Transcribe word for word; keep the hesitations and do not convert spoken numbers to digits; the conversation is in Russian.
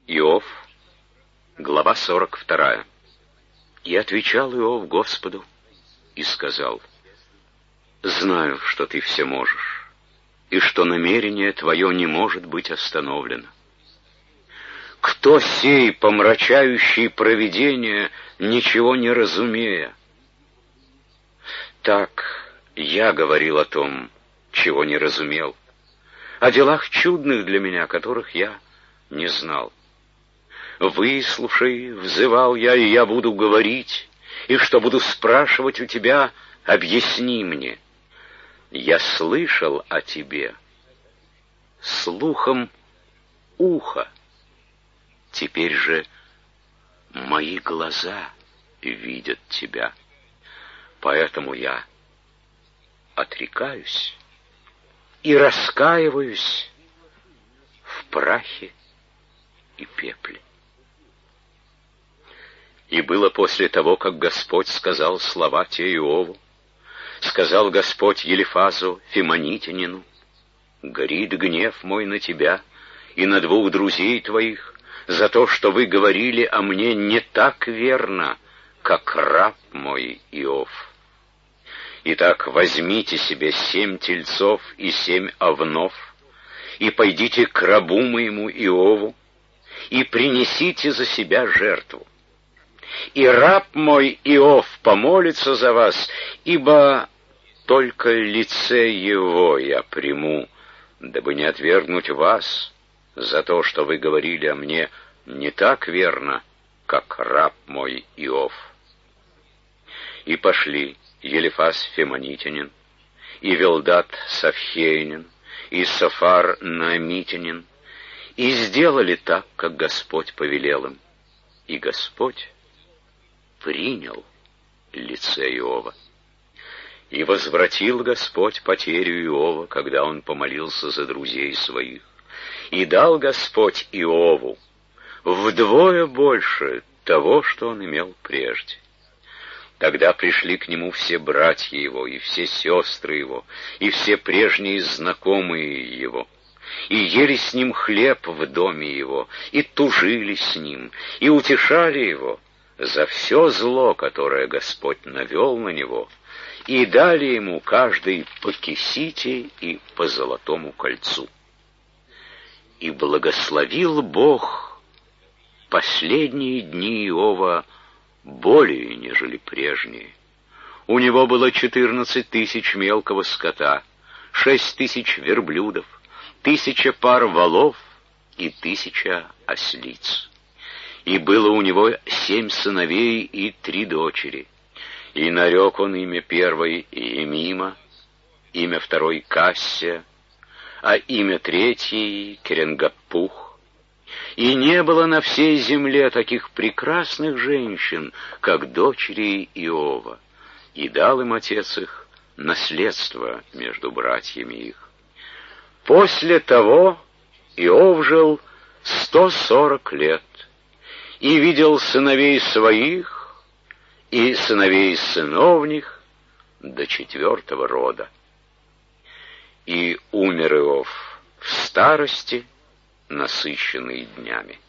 Иов, глава сорок вторая. И отвечал Иов Господу и сказал: «Знаю, что ты все можешь, и что намерение твое не может быть остановлено. Кто сей, помрачающий провидение, ничего не разумея? Так я говорил о том, чего не разумел, о делах чудных для меня, которых я не знал. Выслушай, взывал я, и я буду говорить, и что буду спрашивать у тебя, объясни мне. Я слышал о тебе слухом уха, теперь же мои глаза видят тебя. Поэтому я отрекаюсь и раскаиваюсь в прахе и пепле». И было после того, как Господь сказал слова те Иову, сказал Господь Елифазу Фимонитянину: «Горит гнев мой на тебя и на двух друзей твоих за то, что вы говорили о мне не так верно, как раб мой Иов. Итак, возьмите себе семь тельцов и семь овнов, и пойдите к рабу моему Иову, и принесите за себя жертву. И раб мой Иов помолится за вас, ибо только лице его я приму, дабы не отвергнуть вас за то, что вы говорили о мне не так верно, как раб мой Иов». И пошли Елифаз Фимонитянин, и Велдат Савхейнин, и Софар Наамитянин, и сделали так, как Господь повелел им. И Господь принял лице Иова. И возвратил Господь потерю Иова, когда он помолился за друзей своих. И дал Господь Иову вдвое больше того, что он имел прежде. Тогда пришли к нему все братья его, и все сестры его, и все прежние знакомые его, и ели с ним хлеб в доме его, и тужили с ним, и утешали его за все зло, которое Господь навел на него, и дали ему каждый по кисите и по золотому кольцу. И благословил Бог последние дни Иова более, нежели прежние. У него было четырнадцать тысяч мелкого скота, шесть тысяч верблюдов, тысяча пар волов и тысяча ослиц. И было у него семь сыновей и три дочери. И нарек он имя первой Емима, имя второй Кассия, а имя третьей Керенгапух. И не было на всей земле таких прекрасных женщин, как дочери Иова, и дал им отец их наследство между братьями их. После того Иов жил сто сорок лет, и видел сыновей своих и сыновей сыновних до четвертого рода. И умер Иов в старости, насыщенный днями.